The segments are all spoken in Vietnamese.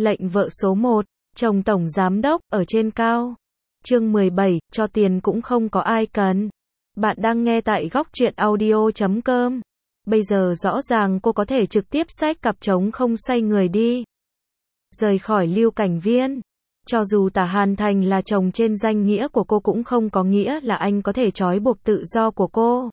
Lệnh vợ số 1, chồng tổng giám đốc, ở trên cao. Chương 17, cho tiền cũng không có ai cần. Bạn đang nghe tại góc truyện audio.com. Bây giờ rõ ràng cô có thể trực tiếp xách cặp trống không xoay người đi. Rời khỏi Lưu Cảnh Viên. Cho dù Tả Hàn Thành là chồng trên danh nghĩa của cô cũng không có nghĩa là anh có thể trói buộc tự do của cô.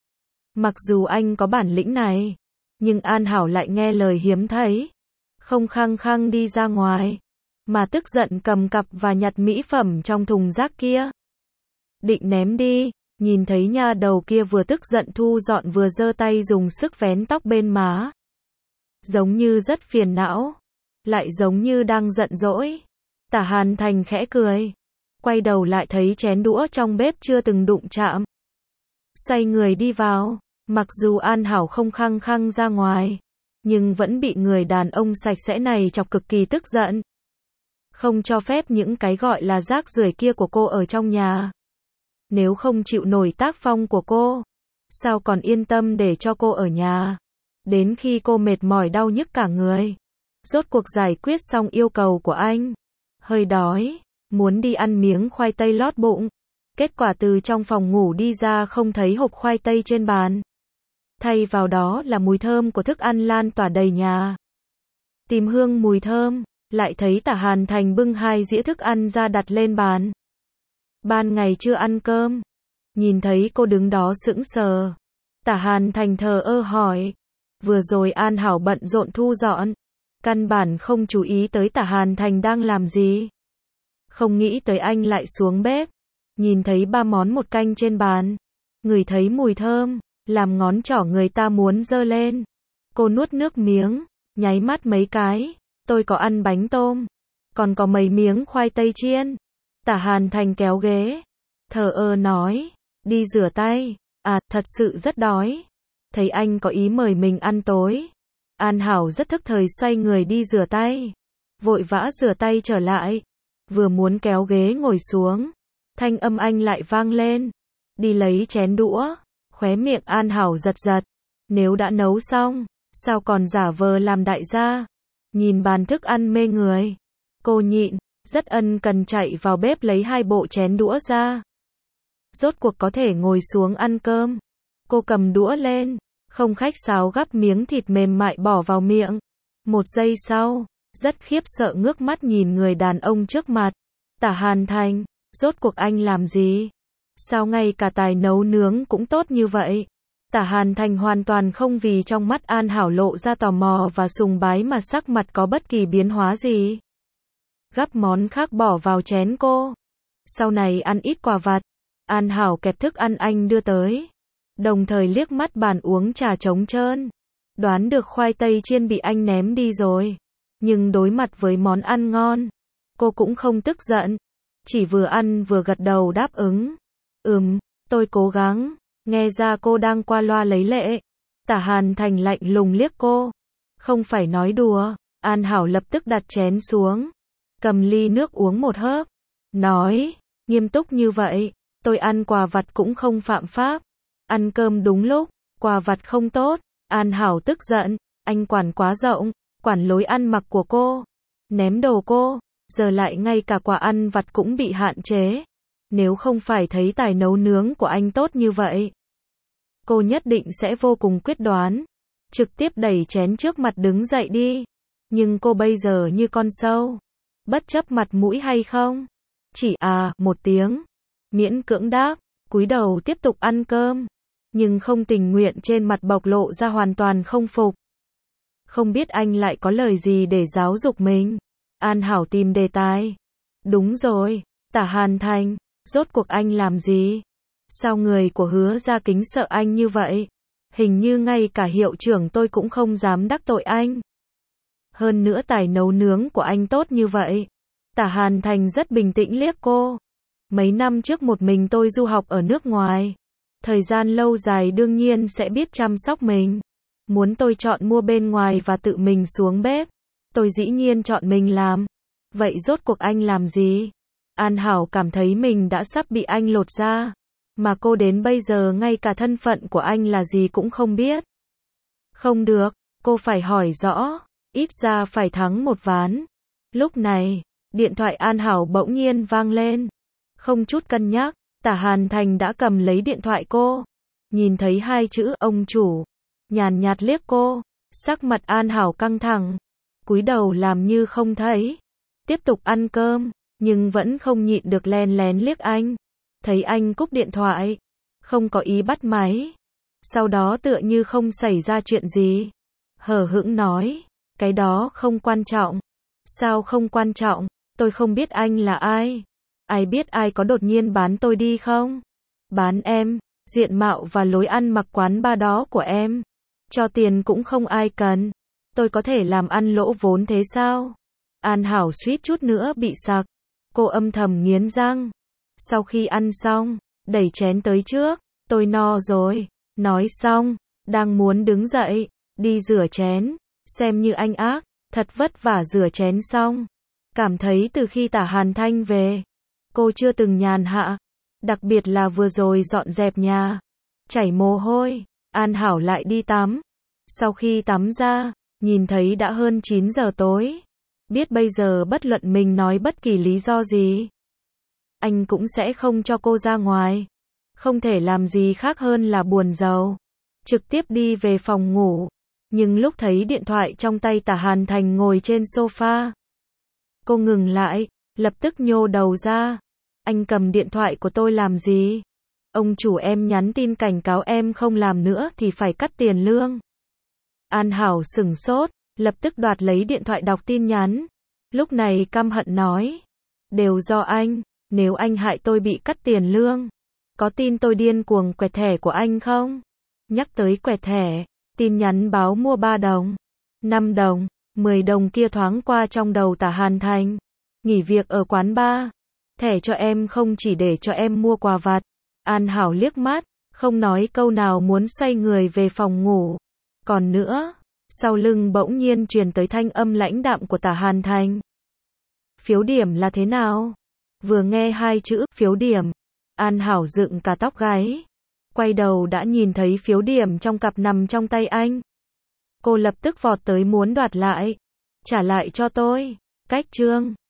Mặc dù anh có bản lĩnh này, nhưng An Hảo lại nghe lời hiếm thấy. Không khăng khăng đi ra ngoài, mà tức giận cầm cặp và nhặt mỹ phẩm trong thùng rác kia. Định ném đi, nhìn thấy nha đầu kia vừa tức giận thu dọn vừa giơ tay dùng sức vén tóc bên má. Giống như rất phiền não, lại giống như đang giận dỗi. Tả Hàn Thành khẽ cười, quay đầu lại thấy chén đũa trong bếp chưa từng đụng chạm. Xoay người đi vào, mặc dù An Hảo không khăng khăng ra ngoài, nhưng vẫn bị người đàn ông sạch sẽ này chọc cực kỳ tức giận. Không cho phép những cái gọi là rác rưởi kia của cô ở trong nhà. Nếu không chịu nổi tác phong của cô, sao còn yên tâm để cho cô ở nhà. Đến khi cô mệt mỏi đau nhức cả người, rốt cuộc giải quyết xong yêu cầu của anh. Hơi đói, muốn đi ăn miếng khoai tây lót bụng. Kết quả từ trong phòng ngủ đi ra không thấy hộp khoai tây trên bàn. Thay vào đó là mùi thơm của thức ăn lan tỏa đầy nhà. Tìm hương mùi thơm, lại thấy Tả Hàn Thành bưng 2 dĩa thức ăn ra đặt lên bàn. Ban ngày chưa ăn cơm. Nhìn thấy cô đứng đó sững sờ. Tả Hàn Thành thờ ơ hỏi. Vừa rồi An Hảo bận rộn thu dọn. Căn bản không chú ý tới Tả Hàn Thành đang làm gì. Không nghĩ tới anh lại xuống bếp. Nhìn thấy 3 món một canh trên bàn. Ngửi thấy mùi thơm, làm ngón trỏ người ta muốn giơ lên. Cô nuốt nước miếng, nháy mắt mấy cái. Tôi có ăn bánh tôm, còn có mấy miếng khoai tây chiên. Tả Hàn Thành kéo ghế, thờ ơ nói, đi rửa tay. À, thật sự rất đói. Thấy anh có ý mời mình ăn tối. An Hảo rất thức thời xoay người đi rửa tay. Vội vã rửa tay trở lại. Vừa muốn kéo ghế ngồi xuống, thanh âm anh lại vang lên. Đi lấy chén đũa. Khóe miệng An Hảo giật giật. Nếu đã nấu xong, sao còn giả vờ làm đại gia. Nhìn bàn thức ăn mê người, cô nhịn, rất ân cần chạy vào bếp lấy 2 bộ chén đũa ra. Rốt cuộc có thể ngồi xuống ăn cơm. Cô cầm đũa lên, không khách sáo gắp miếng thịt mềm mại bỏ vào miệng. 1 giây sau, rất khiếp sợ ngước mắt nhìn người đàn ông trước mặt. Tả Hàn Thành, rốt cuộc anh làm gì? Sao ngay cả tài nấu nướng cũng tốt như vậy? Tả Hàn Thành hoàn toàn không vì trong mắt An Hảo lộ ra tò mò và sùng bái mà sắc mặt có bất kỳ biến hóa gì. Gắp món khác bỏ vào chén cô. Sau này ăn ít quà vặt. An Hảo kẹp thức ăn anh đưa tới. Đồng thời liếc mắt bàn uống trà trống trơn. Đoán được khoai tây chiên bị anh ném đi rồi. Nhưng đối mặt với món ăn ngon, cô cũng không tức giận. Chỉ vừa ăn vừa gật đầu đáp ứng. Tôi cố gắng. Nghe ra cô đang qua loa lấy lệ. Tả Hàn Thành lạnh lùng liếc cô. Không phải nói đùa. An Hảo lập tức đặt chén xuống. Cầm ly nước uống một hớp. Nói, nghiêm túc như vậy. Tôi ăn quà vặt cũng không phạm pháp. Ăn cơm đúng lúc, quà vặt không tốt. An Hảo tức giận. Anh quản quá rộng, quản lối ăn mặc của cô. Ném đồ cô. Giờ lại ngay cả quà ăn vặt cũng bị hạn chế. Nếu không phải thấy tài nấu nướng của anh tốt như vậy, cô nhất định sẽ vô cùng quyết đoán. Trực tiếp đẩy chén trước mặt đứng dậy đi. Nhưng cô bây giờ như con sâu. Bất chấp mặt mũi hay không. Chỉ một tiếng. Miễn cưỡng đáp. Cúi đầu tiếp tục ăn cơm. Nhưng không tình nguyện trên mặt bộc lộ ra hoàn toàn không phục. Không biết anh lại có lời gì để giáo dục mình. An Hảo tìm đề tài. Đúng rồi, Tả Hàn Thành. Rốt cuộc anh làm gì? Sao người của Hứa Gia kính sợ anh như vậy? Hình như ngay cả hiệu trưởng tôi cũng không dám đắc tội anh. Hơn nữa tài nấu nướng của anh tốt như vậy. Tả Hàn Thành rất bình tĩnh liếc cô. Mấy năm trước một mình tôi du học ở nước ngoài. Thời gian lâu dài đương nhiên sẽ biết chăm sóc mình. Muốn tôi chọn mua bên ngoài và tự mình xuống bếp, tôi dĩ nhiên chọn mình làm. Vậy rốt cuộc anh làm gì? An Hảo cảm thấy mình đã sắp bị anh lột ra. Mà cô đến bây giờ ngay cả thân phận của anh là gì cũng không biết. Không được, cô phải hỏi rõ. Ít ra phải thắng một ván. Lúc này, điện thoại An Hảo bỗng nhiên vang lên. Không chút cân nhắc, Tả Hàn Thành đã cầm lấy điện thoại cô. Nhìn thấy hai chữ ông chủ, nhàn nhạt liếc cô, sắc mặt An Hảo căng thẳng, cúi đầu làm như không thấy. Tiếp tục ăn cơm, nhưng vẫn không nhịn được len lén liếc anh. Thấy anh cúp điện thoại, không có ý bắt máy. Sau đó tựa như không xảy ra chuyện gì. Hờ hững nói, cái đó không quan trọng. Sao không quan trọng? Tôi không biết anh là ai. Ai biết ai có đột nhiên bán tôi đi không? Bán em, diện mạo và lối ăn mặc quán bar đó của em. Cho tiền cũng không ai cần. Tôi có thể làm ăn lỗ vốn thế sao? An Hảo suýt chút nữa bị sặc. Cô âm thầm nghiến răng. Sau khi ăn xong, đẩy chén tới trước. Tôi no rồi. Nói xong, đang muốn đứng dậy, đi rửa chén. Xem như anh ác, thật vất vả rửa chén xong. Cảm thấy từ khi Tả Hàn Thanh về, cô chưa từng nhàn hạ. Đặc biệt là vừa rồi dọn dẹp nhà. Chảy mồ hôi, An Hảo lại đi tắm. Sau khi tắm ra, nhìn thấy đã hơn 9 giờ tối. Biết bây giờ bất luận mình nói bất kỳ lý do gì, anh cũng sẽ không cho cô ra ngoài. Không thể làm gì khác hơn là buồn rầu. Trực tiếp đi về phòng ngủ. Nhưng lúc thấy điện thoại trong tay Tả Hàn Thành ngồi trên sofa, cô ngừng lại, lập tức nhô đầu ra. Anh cầm điện thoại của tôi làm gì? Ông chủ em nhắn tin cảnh cáo em không làm nữa thì phải cắt tiền lương. An Hảo sửng sốt, lập tức đoạt lấy điện thoại đọc tin nhắn. Lúc này căm hận nói, đều do anh, nếu anh hại tôi bị cắt tiền lương. Có tin tôi điên cuồng quẹt thẻ của anh không? Nhắc tới quẹt thẻ, tin nhắn báo mua 3 đồng, 5 đồng, 10 đồng kia thoáng qua trong đầu Tả Hàn Thành. Nghỉ việc ở quán bar. Thẻ cho em không chỉ để cho em mua quà vặt. An Hảo liếc mắt, không nói câu nào muốn xoay người về phòng ngủ. Còn nữa, sau lưng bỗng nhiên truyền tới thanh âm lãnh đạm của Tả Hàn Thành. Phiếu điểm là thế nào? Vừa nghe hai chữ phiếu điểm, An Hảo dựng cả tóc gáy. Quay đầu đã nhìn thấy phiếu điểm trong cặp nằm trong tay anh. Cô lập tức vọt tới muốn đoạt lại. Trả lại cho tôi. Cách chương